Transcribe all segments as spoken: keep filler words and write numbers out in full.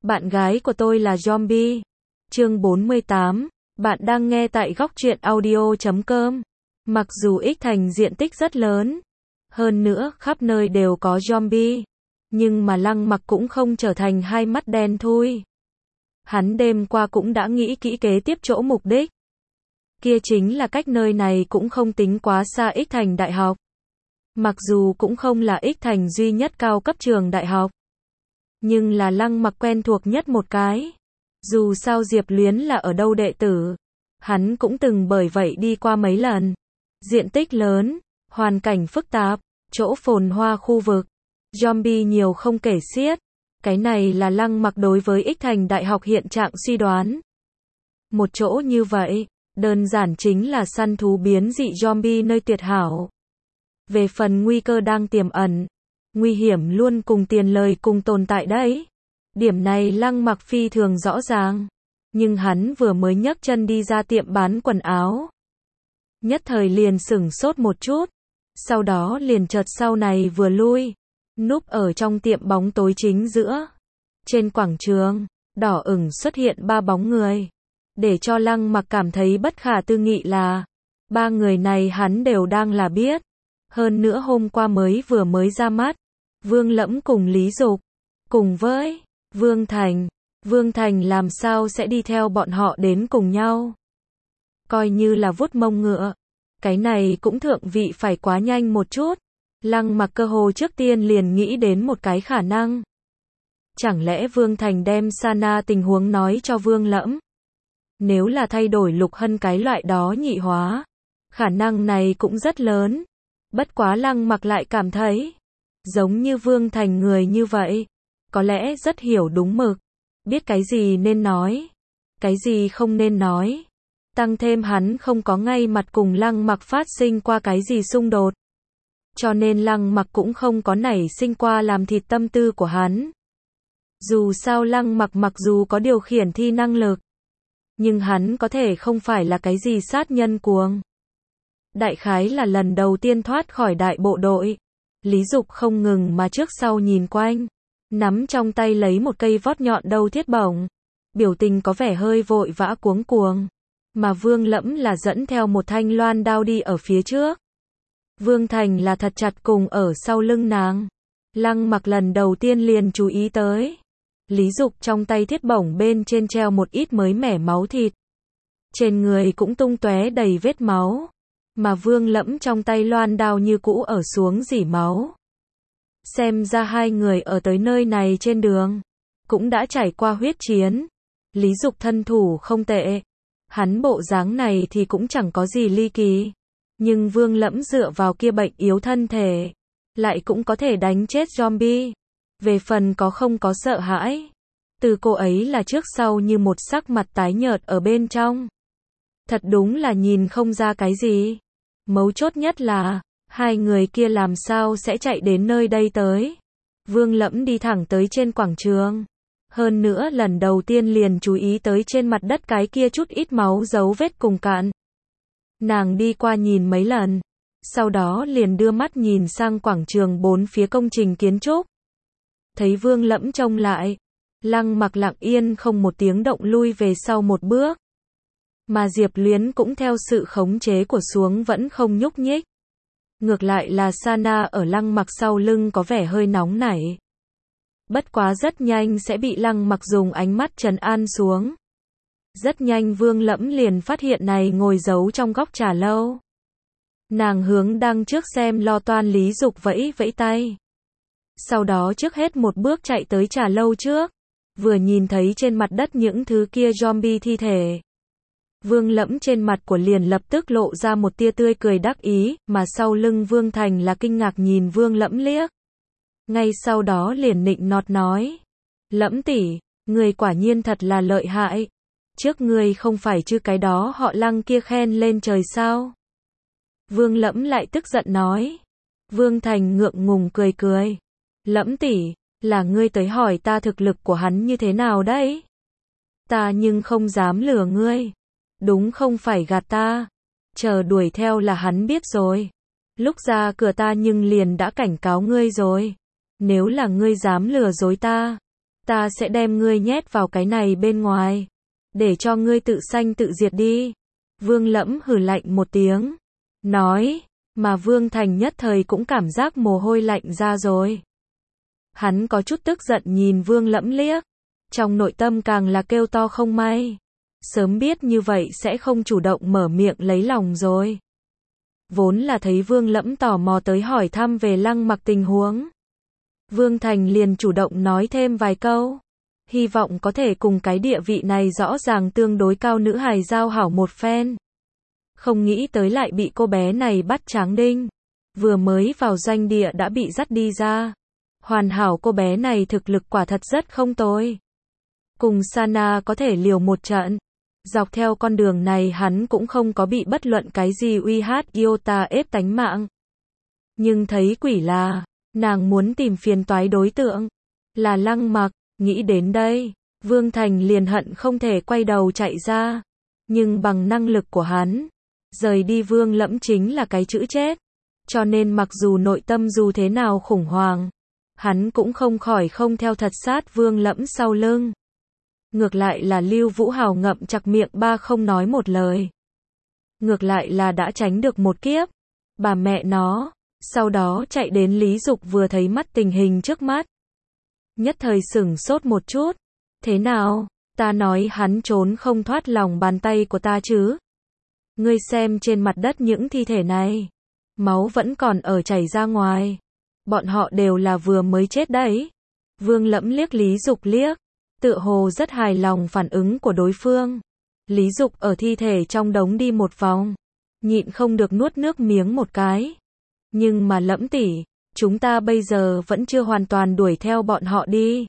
Bạn gái của tôi là zombie. Chương bốn mươi tám. Bạn đang nghe tại góc truyện audio chấm com. Mặc dù X Thành diện tích rất lớn, hơn nữa khắp nơi đều có zombie, nhưng mà Lăng Mặc cũng không trở thành hai mắt đen thui. Hắn đêm qua cũng đã nghĩ kỹ kế tiếp chỗ mục đích. Kia chính là cách nơi này cũng không tính quá xa X Thành đại học. Mặc dù cũng không là X Thành duy nhất cao cấp trường đại học, nhưng là Lăng Mặc quen thuộc nhất một cái. Dù sao Diệp Luyến là ở đâu đệ tử, hắn cũng từng bởi vậy đi qua mấy lần. Diện tích lớn, hoàn cảnh phức tạp, chỗ phồn hoa khu vực, zombie nhiều không kể xiết. Cái này là Lăng Mặc đối với X Thành đại học hiện trạng suy đoán. Một chỗ như vậy, đơn giản chính là săn thú biến dị zombie nơi tuyệt hảo. Về phần nguy cơ đang tiềm ẩn, nguy hiểm luôn cùng tiền lời cùng tồn tại đấy. Điểm này Lăng Mặc phi thường rõ ràng. Nhưng hắn vừa mới nhấc chân đi ra tiệm bán quần áo, nhất thời liền sửng sốt một chút, sau đó liền chợt sau này vừa lui, núp ở trong tiệm bóng tối chính giữa. Trên quảng trường, đỏ ửng xuất hiện ba bóng người. Để cho Lăng Mặc cảm thấy bất khả tư nghị là, ba người này hắn đều đang là biết. Hơn nữa hôm qua mới vừa mới ra mắt, Vương Lẫm cùng Lý Dục, cùng với Vương Thành. Vương Thành làm sao sẽ đi theo bọn họ đến cùng nhau? Coi như là vuốt mông ngựa. Cái này cũng thượng vị phải quá nhanh một chút. Lăng Mặc cơ hồ trước tiên liền nghĩ đến một cái khả năng. Chẳng lẽ Vương Thành đem Sana tình huống nói cho Vương Lẫm? Nếu là thay đổi Lục Hân cái loại đó nhị hóa, khả năng này cũng rất lớn. Bất quá Lăng Mặc lại cảm thấy, giống như Vương Thành người như vậy, có lẽ rất hiểu đúng mực, biết cái gì nên nói, cái gì không nên nói. Tăng thêm hắn không có ngay mặt cùng Lăng Mặc phát sinh qua cái gì xung đột, cho nên Lăng Mặc cũng không có nảy sinh qua làm thịt tâm tư của hắn. Dù sao Lăng Mặc mặc dù có điều khiển thi năng lực, nhưng hắn có thể không phải là cái gì sát nhân cuồng. Đại khái là lần đầu tiên thoát khỏi đại bộ đội, Lý Dục không ngừng mà trước sau nhìn quanh, nắm trong tay lấy một cây vót nhọn đầu thiết bổng, biểu tình có vẻ hơi vội vã cuống cuồng, mà Vương Lẫm là dẫn theo một thanh loan đao đi ở phía trước. Vương Thành là thật chặt cùng ở sau lưng nàng. Lăng Mặc lần đầu tiên liền chú ý tới, Lý Dục trong tay thiết bổng bên trên treo một ít mới mẻ máu thịt, trên người cũng tung tóe đầy vết máu, mà Vương Lẫm trong tay loan đao như cũ ở xuống rỉ máu. Xem ra hai người ở tới nơi này trên đường, cũng đã trải qua huyết chiến. Lý Dục thân thủ không tệ, hắn bộ dáng này thì cũng chẳng có gì ly kỳ. Nhưng Vương Lẫm dựa vào kia bệnh yếu thân thể, lại cũng có thể đánh chết zombie. Về phần có không có sợ hãi, từ cô ấy là trước sau như một sắc mặt tái nhợt ở bên trong. Thật đúng là nhìn không ra cái gì. Mấu chốt nhất là, hai người kia làm sao sẽ chạy đến nơi đây tới. Vương Lẫm đi thẳng tới trên quảng trường. Hơn nữa lần đầu tiên liền chú ý tới trên mặt đất cái kia chút ít máu dấu vết cùng cạn. Nàng đi qua nhìn mấy lần, sau đó liền đưa mắt nhìn sang quảng trường bốn phía công trình kiến trúc. Thấy Vương Lẫm trông lại, Lăng Mặc lặng yên không một tiếng động lui về sau một bước. Mà Diệp Luyến cũng theo sự khống chế của xuống vẫn không nhúc nhích. Ngược lại là Sana ở Lăng Mặc sau lưng có vẻ hơi nóng nảy. Bất quá rất nhanh sẽ bị Lăng Mặc dùng ánh mắt trấn an xuống. Rất nhanh Vương Lẫm liền phát hiện này ngồi giấu trong góc trà lâu. Nàng hướng đằng trước xem lo toan Lý Dục vẫy vẫy tay. Sau đó trước hết một bước chạy tới trà lâu trước. Vừa nhìn thấy trên mặt đất những thứ kia zombie thi thể, Vương Lẫm trên mặt của liền lập tức lộ ra một tia tươi cười đắc ý, mà sau lưng Vương Thành là kinh ngạc nhìn Vương Lẫm liếc. Ngay sau đó liền nịnh nọt nói, Lẫm tỷ, người quả nhiên thật là lợi hại. Trước người không phải chứ cái đó họ Lăng kia khen lên trời sao? Vương Lẫm lại tức giận nói. Vương Thành ngượng ngùng cười cười. Lẫm tỷ, là ngươi tới hỏi ta thực lực của hắn như thế nào đấy? Ta nhưng không dám lừa ngươi. Đúng không phải gạt ta. Chờ đuổi theo là hắn biết rồi. Lúc ra cửa ta nhưng liền đã cảnh cáo ngươi rồi. Nếu là ngươi dám lừa dối ta, ta sẽ đem ngươi nhét vào cái này bên ngoài, để cho ngươi tự sanh tự diệt đi. Vương Lẫm hừ lạnh một tiếng, nói, mà Vương Thành nhất thời cũng cảm giác mồ hôi lạnh ra rồi. Hắn có chút tức giận nhìn Vương Lẫm liếc, trong nội tâm càng là kêu to không may. Sớm biết như vậy sẽ không chủ động mở miệng lấy lòng rồi. Vốn là thấy Vương Lẫm tò mò tới hỏi thăm về Lăng Mặc tình huống. Vương Thành liền chủ động nói thêm vài câu. Hy vọng có thể cùng cái địa vị này rõ ràng tương đối cao nữ hài giao hảo một phen. Không nghĩ tới lại bị cô bé này bắt tráng đinh. Vừa mới vào doanh địa đã bị dắt đi ra. Hoàn hảo cô bé này thực lực quả thật rất không tồi. Cùng Sana có thể liều một trận. Dọc theo con đường này hắn cũng không có bị bất luận cái gì uy hát Iota ép tánh mạng. Nhưng thấy quỷ là, nàng muốn tìm phiền toái đối tượng. Là Lăng Mặc, nghĩ đến đây, Vương Thành liền hận không thể quay đầu chạy ra. Nhưng bằng năng lực của hắn, rời đi Vương Lẫm chính là cái chữ chết. Cho nên mặc dù nội tâm dù thế nào khủng hoảng, hắn cũng không khỏi không theo thật sát Vương Lẫm sau lưng. Ngược lại là Lưu Vũ Hào ngậm chặt miệng ba không nói một lời. Ngược lại là đã tránh được một kiếp. Bà mẹ nó, sau đó chạy đến Lý Dục vừa thấy mắt tình hình trước mắt. Nhất thời sửng sốt một chút. Thế nào, ta nói hắn trốn không thoát lòng bàn tay của ta chứ. Ngươi xem trên mặt đất những thi thể này. Máu vẫn còn ở chảy ra ngoài. Bọn họ đều là vừa mới chết đấy. Vương Lẫm liếc Lý Dục liếc. Tựa hồ rất hài lòng phản ứng của đối phương. Lý Dục ở thi thể trong đống đi một vòng. Nhịn không được nuốt nước miếng một cái. Nhưng mà Lẫm tỷ, chúng ta bây giờ vẫn chưa hoàn toàn đuổi theo bọn họ đi.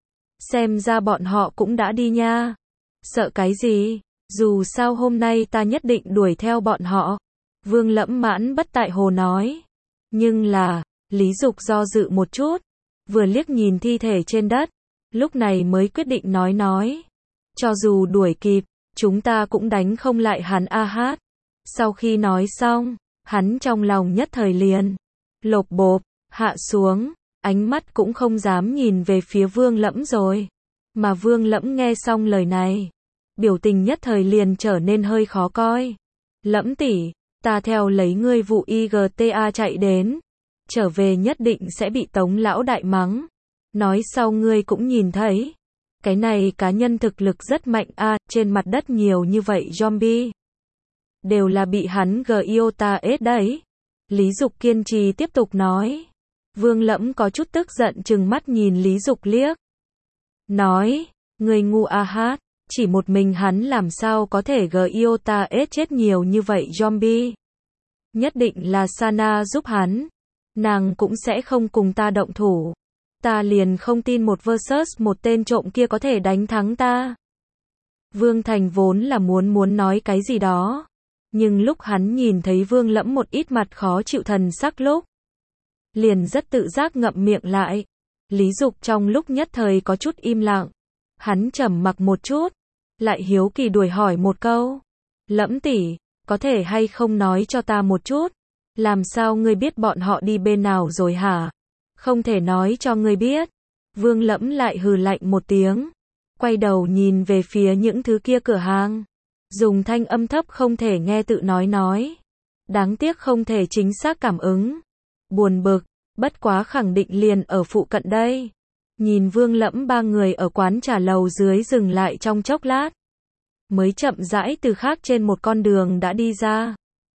Xem ra bọn họ cũng đã đi nha. Sợ cái gì? Dù sao hôm nay ta nhất định đuổi theo bọn họ. Vương Lẫm mãn bất tại hồ nói. Nhưng là, Lý Dục do dự một chút. Vừa liếc nhìn thi thể trên đất. Lúc này mới quyết định nói nói. Cho dù đuổi kịp, chúng ta cũng đánh không lại hắn a hát. Sau khi nói xong, hắn trong lòng nhất thời liền. Lộp bộp, hạ xuống, ánh mắt cũng không dám nhìn về phía Vương Lẫm rồi. Mà Vương Lẫm nghe xong lời này. Biểu tình nhất thời liền trở nên hơi khó coi. Lẫm tỷ, ta theo lấy ngươi vụ i giê tê a chạy đến. Trở về nhất định sẽ bị Tống lão đại mắng. Nói sau ngươi cũng nhìn thấy. Cái này cá nhân thực lực rất mạnh a, à, trên mặt đất nhiều như vậy zombie. Đều là bị hắn Giota ết đấy. Lý Dục kiên trì tiếp tục nói. Vương Lẫm có chút tức giận trừng mắt nhìn Lý Dục liếc. Nói, ngươi ngu a hát, chỉ một mình hắn làm sao có thể Giota ết chết nhiều như vậy zombie. Nhất định là Sana giúp hắn. Nàng cũng sẽ không cùng ta động thủ. Ta liền không tin một versus một tên trộm kia có thể đánh thắng ta. Vương Thành vốn là muốn muốn nói cái gì đó. Nhưng lúc hắn nhìn thấy Vương Lẫm một ít mặt khó chịu thần sắc lúc. Liền rất tự giác ngậm miệng lại. Lý Dục trong lúc nhất thời có chút im lặng. Hắn trầm mặc một chút. Lại hiếu kỳ đuổi hỏi một câu. Lẫm tỷ, có thể hay không nói cho ta một chút. Làm sao ngươi biết bọn họ đi bên nào rồi hả? Không thể nói cho ngươi biết. Vương Lẫm lại hừ lạnh một tiếng. Quay đầu nhìn về phía những thứ kia cửa hàng. Dùng thanh âm thấp không thể nghe tự nói nói. Đáng tiếc không thể chính xác cảm ứng. Buồn bực, bất quá khẳng định liền ở phụ cận đây. Nhìn Vương Lẫm ba người ở quán trà lầu dưới dừng lại trong chốc lát. Mới chậm rãi từ khác trên một con đường đã đi ra.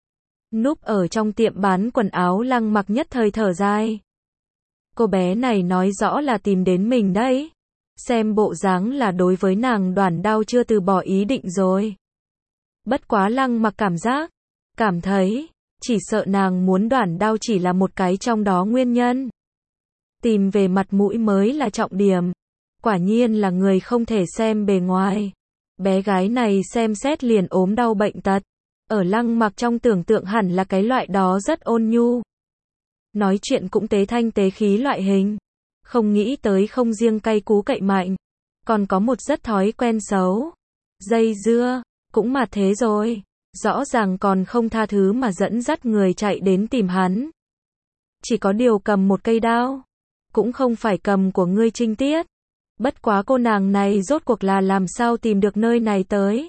Núp ở trong tiệm bán quần áo Lăng Mặc nhất thời thở dài. Cô bé này nói rõ là tìm đến mình đấy. Xem bộ dáng là đối với nàng Đoản Đao chưa từ bỏ ý định rồi. Bất quá Lăng Mặc cảm giác, cảm thấy, chỉ sợ nàng muốn Đoản Đao chỉ là một cái trong đó nguyên nhân. Tìm về mặt mũi mới là trọng điểm. Quả nhiên là người không thể xem bề ngoài. Bé gái này xem xét liền ốm đau bệnh tật. Ở Lăng Mặc trong tưởng tượng hẳn là cái loại đó rất ôn nhu. Nói chuyện cũng tế thanh tế khí loại hình. Không nghĩ tới không riêng cay cú cậy mạnh. Còn có một rất thói quen xấu. Dây dưa, cũng mà thế rồi. Rõ ràng còn không tha thứ mà dẫn dắt người chạy đến tìm hắn. Chỉ có điều cầm một cây đao. Cũng không phải cầm của ngươi Trinh Tiết. Bất quá cô nàng này rốt cuộc là làm sao tìm được nơi này tới.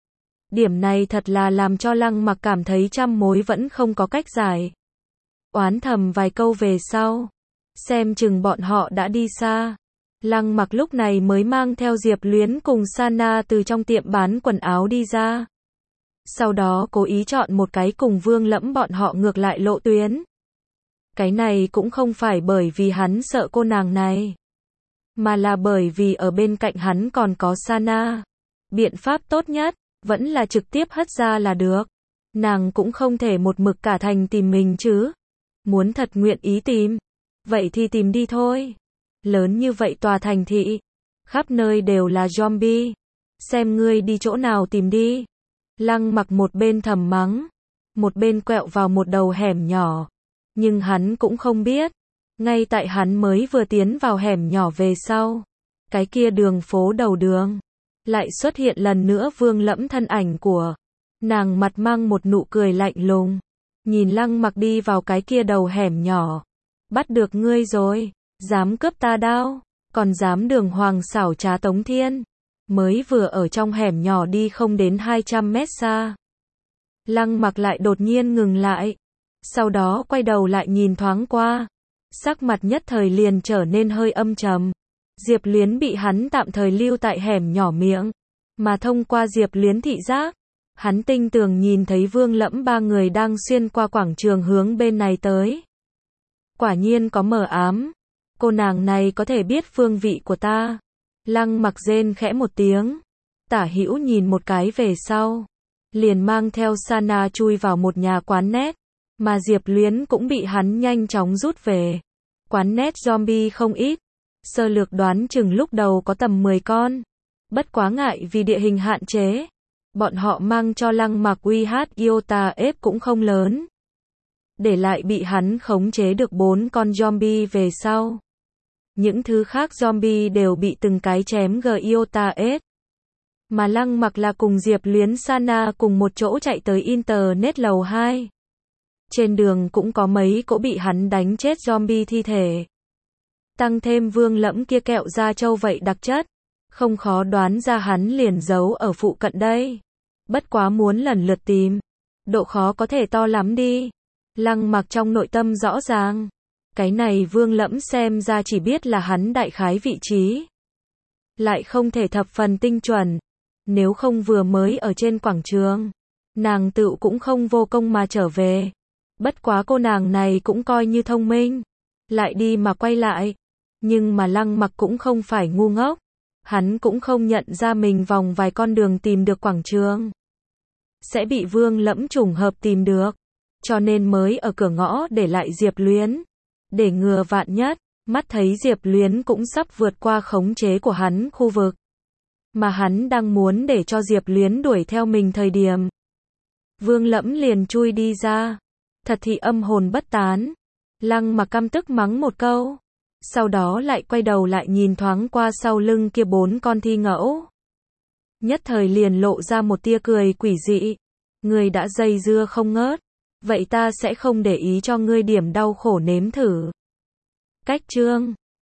Điểm này thật là làm cho Lăng Mặc cảm thấy trăm mối vẫn không có cách giải. Oán thầm vài câu về sau, xem chừng bọn họ đã đi xa. Lăng Mặc lúc này mới mang theo Diệp Luyến cùng Sana từ trong tiệm bán quần áo đi ra. Sau đó cố ý chọn một cái cùng Vương Lẫm bọn họ ngược lại lộ tuyến. Cái này cũng không phải bởi vì hắn sợ cô nàng này, mà là bởi vì ở bên cạnh hắn còn có Sana. Biện pháp tốt nhất vẫn là trực tiếp hất ra là được. Nàng cũng không thể một mực cả thành tìm mình chứ. Muốn thật nguyện ý tìm, vậy thì tìm đi thôi. Lớn như vậy tòa thành thị, khắp nơi đều là zombie. Xem ngươi đi chỗ nào tìm đi. Lăng Mặc một bên thầm mắng, một bên quẹo vào một đầu hẻm nhỏ. Nhưng hắn cũng không biết, ngay tại hắn mới vừa tiến vào hẻm nhỏ về sau, cái kia đường phố đầu đường lại xuất hiện lần nữa Vương Lẫm thân ảnh của nàng, mặt mang một nụ cười lạnh lùng, nhìn Lăng Mặc đi vào cái kia đầu hẻm nhỏ. Bắt được ngươi rồi, dám cướp ta đao, còn dám đường hoàng xảo trá Tống Thiên. Mới vừa ở trong hẻm nhỏ đi không đến hai trăm mét xa, Lăng Mặc lại đột nhiên ngừng lại, sau đó quay đầu lại nhìn thoáng qua, sắc mặt nhất thời liền trở nên hơi âm trầm. Diệp Luyến bị hắn tạm thời lưu tại hẻm nhỏ miệng, mà thông qua Diệp Luyến thị giác, hắn tinh tường nhìn thấy Vương Lẫm ba người đang xuyên qua quảng trường hướng bên này tới. Quả nhiên có mờ ám, cô nàng này có thể biết phương vị của ta. Lăng Mặc rên khẽ một tiếng, tả hữu nhìn một cái về sau, liền mang theo Sana chui vào một nhà quán net, mà Diệp Luyến cũng bị hắn nhanh chóng rút về. Quán net zombie không ít, sơ lược đoán chừng lúc đầu có tầm mười con. Bất quá ngại vì địa hình hạn chế, bọn họ mang cho Lăng Mặc uy hát iota ép cũng không lớn. Để lại bị hắn khống chế được bốn con zombie về sau. Những thứ khác zombie đều bị từng cái chém g iota ép. Mà Lăng Mặc là cùng Diệp Luyến Sana cùng một chỗ chạy tới Internet lầu hai. Trên đường cũng có mấy cỗ bị hắn đánh chết zombie thi thể. Tăng thêm Vương Lẫm kia kẹo da trâu vậy đặc chất, không khó đoán ra hắn liền giấu ở phụ cận đây. Bất quá muốn lần lượt tìm, độ khó có thể to lắm đi. Lăng Mặc trong nội tâm rõ ràng, cái này Vương Lẫm xem ra chỉ biết là hắn đại khái vị trí, lại không thể thập phần tinh chuẩn. Nếu không vừa mới ở trên quảng trường, nàng tự cũng không vô công mà trở về. Bất quá cô nàng này cũng coi như thông minh, lại đi mà quay lại. Nhưng mà Lăng Mặc cũng không phải ngu ngốc, hắn cũng không nhận ra mình vòng vài con đường tìm được quảng trường sẽ bị Vương Lẫm trùng hợp tìm được, cho nên mới ở cửa ngõ để lại Diệp Luyến, để ngừa vạn nhất. Mắt thấy Diệp Luyến cũng sắp vượt qua khống chế của hắn khu vực, mà hắn đang muốn để cho Diệp Luyến đuổi theo mình thời điểm, Vương Lẫm liền chui đi ra. Thật thì âm hồn bất tán. Lăng Mặc căm tức mắng một câu, sau đó lại quay đầu lại nhìn thoáng qua sau lưng kia bốn con thi ngẫu. Nhất thời liền lộ ra một tia cười quỷ dị. Ngươi đã dây dưa không ngớt, vậy ta sẽ không để ý cho ngươi điểm đau khổ nếm thử. Cách chương